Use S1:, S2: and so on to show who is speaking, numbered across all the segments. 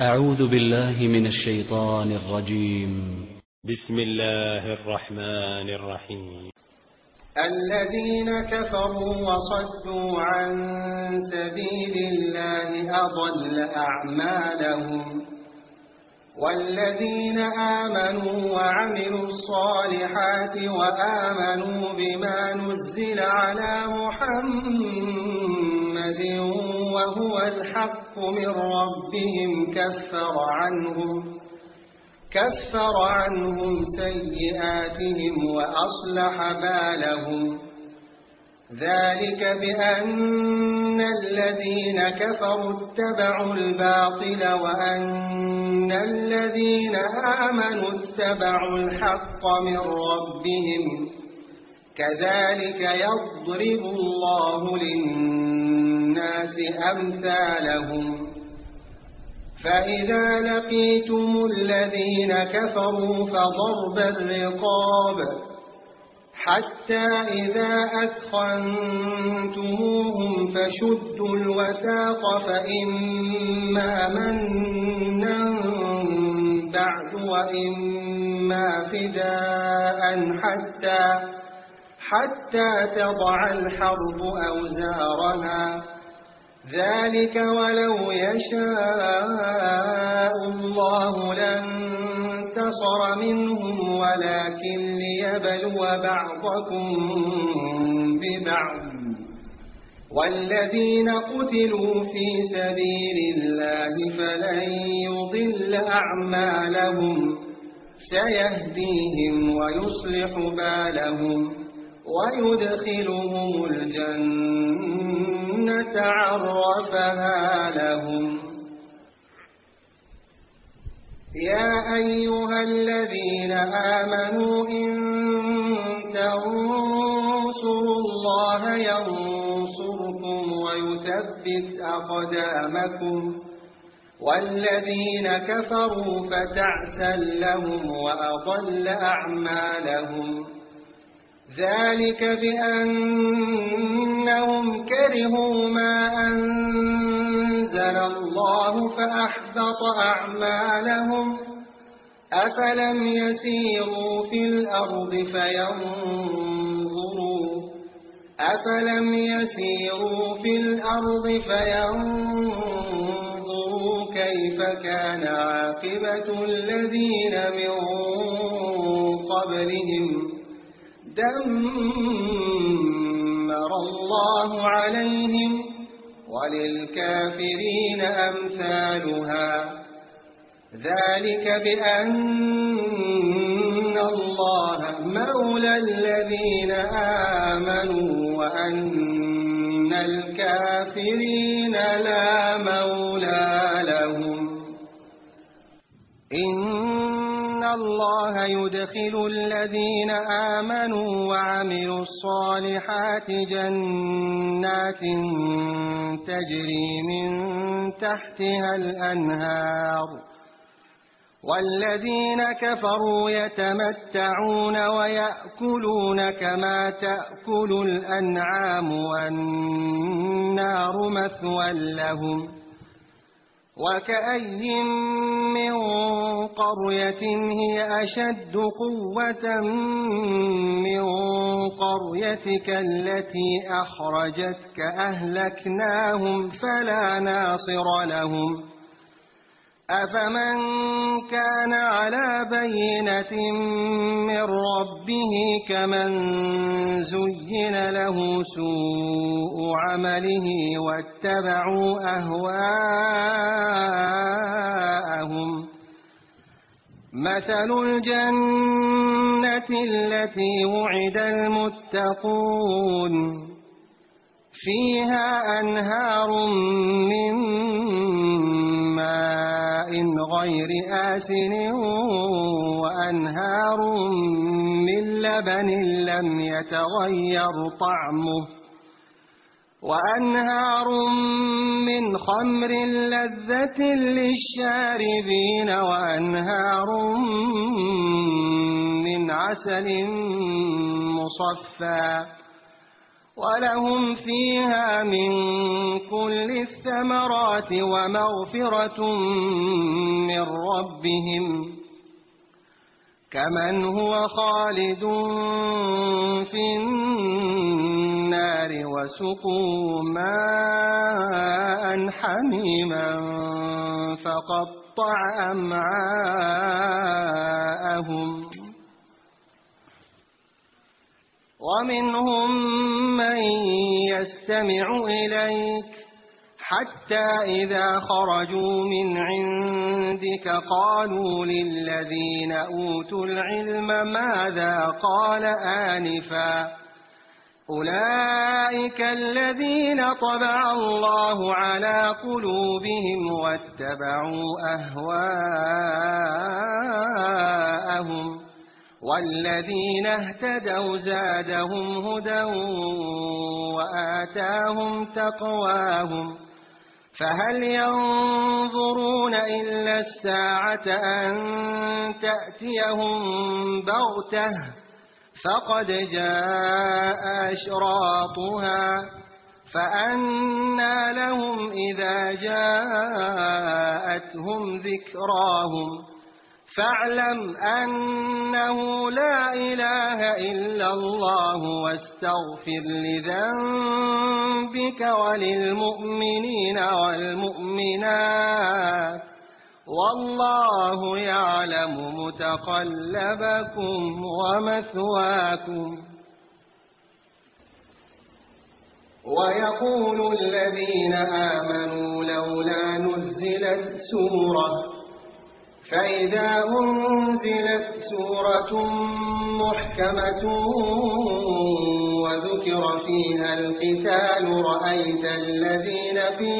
S1: أعوذ بالله من الشيطان الرجيم.
S2: بسم الله الرحمن الرحيم.
S3: الذين كفروا وصدوا عن سبيل الله أضل أعمالهم، والذين آمنوا وعملوا الصالحات وآمنوا بما نزل على محمد وهو الحق من ربهم كفر عنهم سيئاتهم وأصلح بالهم. ذلك بأن الذين كفروا اتبعوا الباطل وأن الذين آمنوا اتبعوا الحق من ربهم، كذلك يضرب الله للناس أمثالهم. فإذا لقيتم الذين كفروا فضرب الرقاب حتى إذا أثخنتموهم فشدوا الوثاق، فإما منا بعد وإما فداء حتى تضع الحرب أوزارها. ذلك ولو يشاء الله لانتصر منهم ولكن ليبلو بعضكم ببعض. والذين قتلوا في سبيل الله فلن يضل أعمالهم، سيهديهم ويصلح بالهم ويدخلهم الجنة عرفها لهم. يا أيها الذين آمنوا إن تنصروا الله ينصركم ويثبت أقدامكم، والذين كفروا فتعسا لهم وأضل أعمالهم. ذلك بأنهم كرهوا ما أنزل الله فأحبط أعمالهم. أفلم يسيروا في الأرض فينظروا كيف كان عاقبة الذين من قبلهم. دمر الله عليهم وللكافرين أمثالها. ذلك بأن الله مولى الذين آمنوا وأن الكافرين لا مولى لهم. إن الله يدخل الذين آمنوا وعملوا الصالحات جنات تجري من تحتها الأنهار، والذين كفروا يتمتعون ويأكلون كما تأكل الأنعام والنار مثوى لهم. وكأي من قرية هي أشد قوة من قريتك التي أخرجتك أهلكناهم فلا ناصر لهم. أفمن كان على بينة من ربه كمن زين له سوء عمله واتبعوا أهواءهم. مثل الجنة التي وعد المتقون فيها أنهار من ماء غير آسن وأنهار من لبن لم يتغير طعمه وأنهار من خمر لذة للشاربين وأنهار من عسل مصفى ولهم فيها من كل الثمرات ومغفرة ربهم كمن هو خالد في النار وسقوا ماء حميما فقطع أمعاءهم ومنهم من يستمع إليك حتى إذا خرجوا من عندك قالوا للذين أوتوا العلم ماذا قال آنفا أولئك الذين طبع الله على قلوبهم واتبعوا أهواءهم والذين اهتدوا زادهم هدى وآتاهم تقواهم فهل ينظرون إلا الساعة أن تأتيهم بغتة فقد جاء أشراطها فأنى لهم إذا جاءتهم ذكراهم فاعلم أنه لا إله إلا الله واستغفر لذنبك وللمؤمنين والمؤمنات والله يعلم متقلبكم ومثواكم ويقول الذين آمنوا لولا نزلت سورة فإذا أنزلت سورة محكمة وذكر فيها القتال رأيت الذين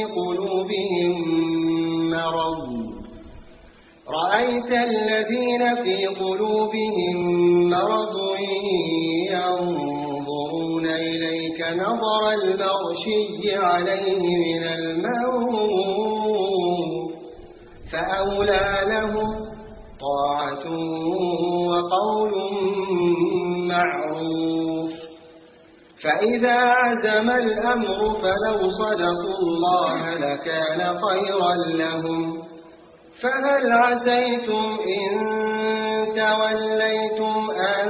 S3: في قلوبهم مرض ينظرون إليك نظر المغشي عليه من الموت فأولى لهم طاعة وقول معروف فإذا عزم الأمر فلو صدقوا الله لكان خيرا لهم فهل عسيتم إن توليتم أن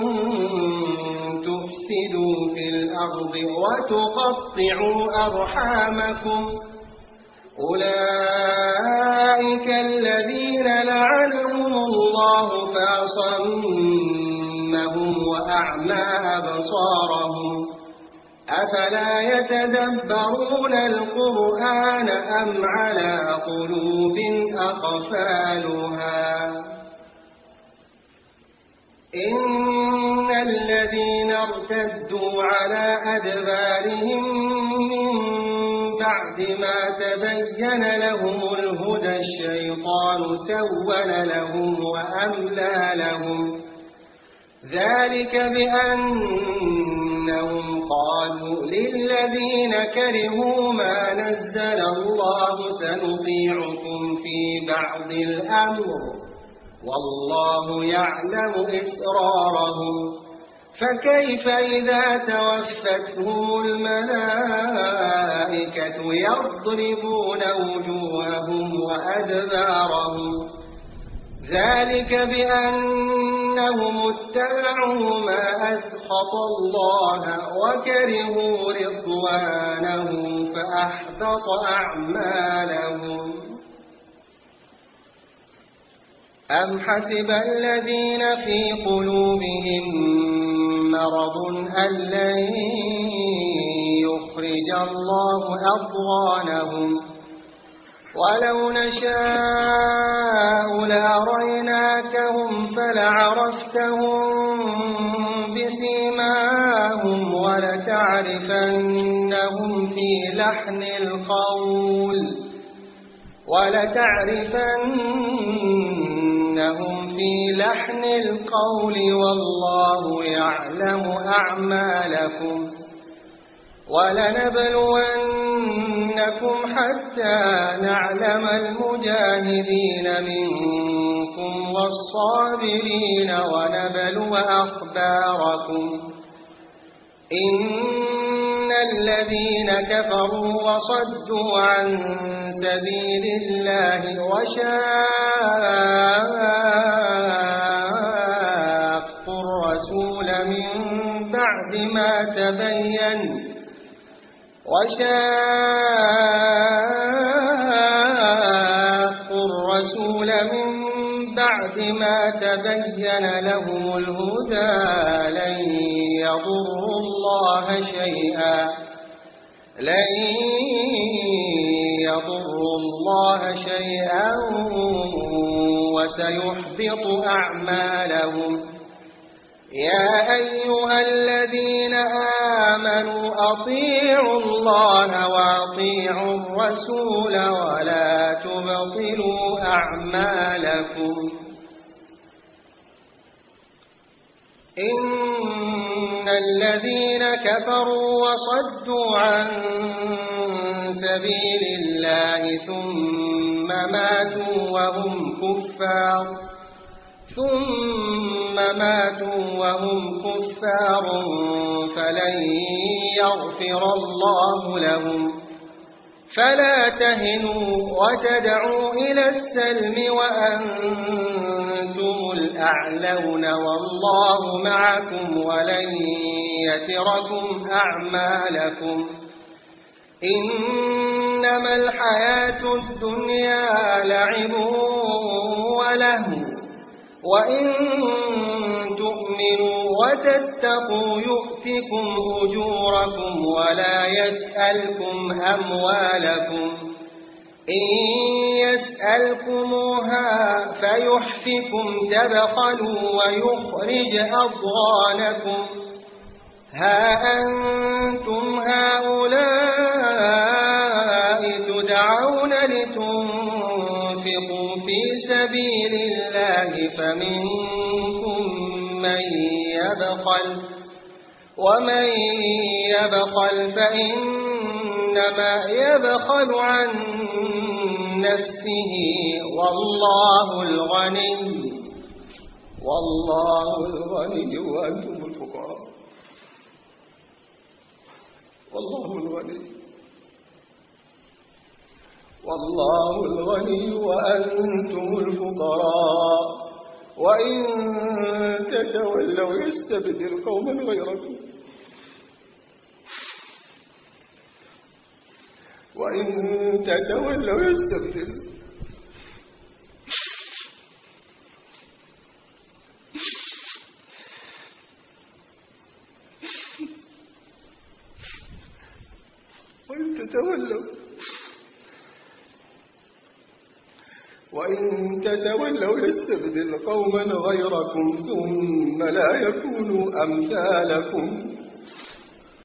S3: تفسدوا في الأرض وتقطعوا أرحامكم أولئك الذين لعنهم الله فأصمهم وأعمى أبصارهم أفلا يتدبرون القرآن أم على قلوب أقفالها إن الذين ارتدوا على أدبارهم من بعد ما تبين لهم الهدى الشيطان سول لهم وأملى لهم ذلك بأنهم قالوا للذين كرهوا ما نزل الله سنطيعكم في بعض الأمر والله يعلم إسرارهم فكيف إذا توفتهم الملائكة يضربون وجوههم وأدبارهم ذلك بأنهم اتبعوا ما أسخط الله وكرهوا رضوانه فأحبط أعمالهم أم حسب الذين في قلوبهم مرض أن لن يخرج الله أضغانهم ولو نشاء لأريناكهم فلعرفتهم بسيماهم ولتعرفنهم في لحن القول والله يعلم أعمالكم ولنبلونكم حتى نعلم المجاهدين منكم والصابرين ونبلو أخباركم إن الذين كفروا وصدوا عن سبيل الله وشاقوا تبين وشاقوا الرسول من بعد ما تبين لهم الهدى لن يضروا الله شيئا وسيحبط أعمالهم. يا أيها الذين آمنوا أطيعوا الله وأطيعوا الرسول ولا تبطلوا أعمالكم. إن الذين كفروا وصدوا عن سبيل الله ثم ماتوا وهم كفار فلن يغفر الله لهم. فلا تهنوا وتدعوا إلى السلم وأنتم الأعلون والله معكم ولن يتركم أعمالكم. إنما الحياة الدنيا لعب ولهو وإن تؤمنوا وتتقوا يؤتكم أجوركم ولا يسألكم أموالكم. إن يسألكموها فيحفكم تبخلوا ويخرج أضغانكم. ها أنتم هؤلاء تدعون لتنفقوا في سبيل الله فمنكم من يبخل ومن يبخل فإنما يبخل عن نفسه والله الغني وأنتم الفقراء. والله الغني وأنتم الفقراء وإن تتولوا يستبدل قوما غيركم وإن تتولوا يستبدل قوما غيركم ثم لا يكونوا أمثالكم.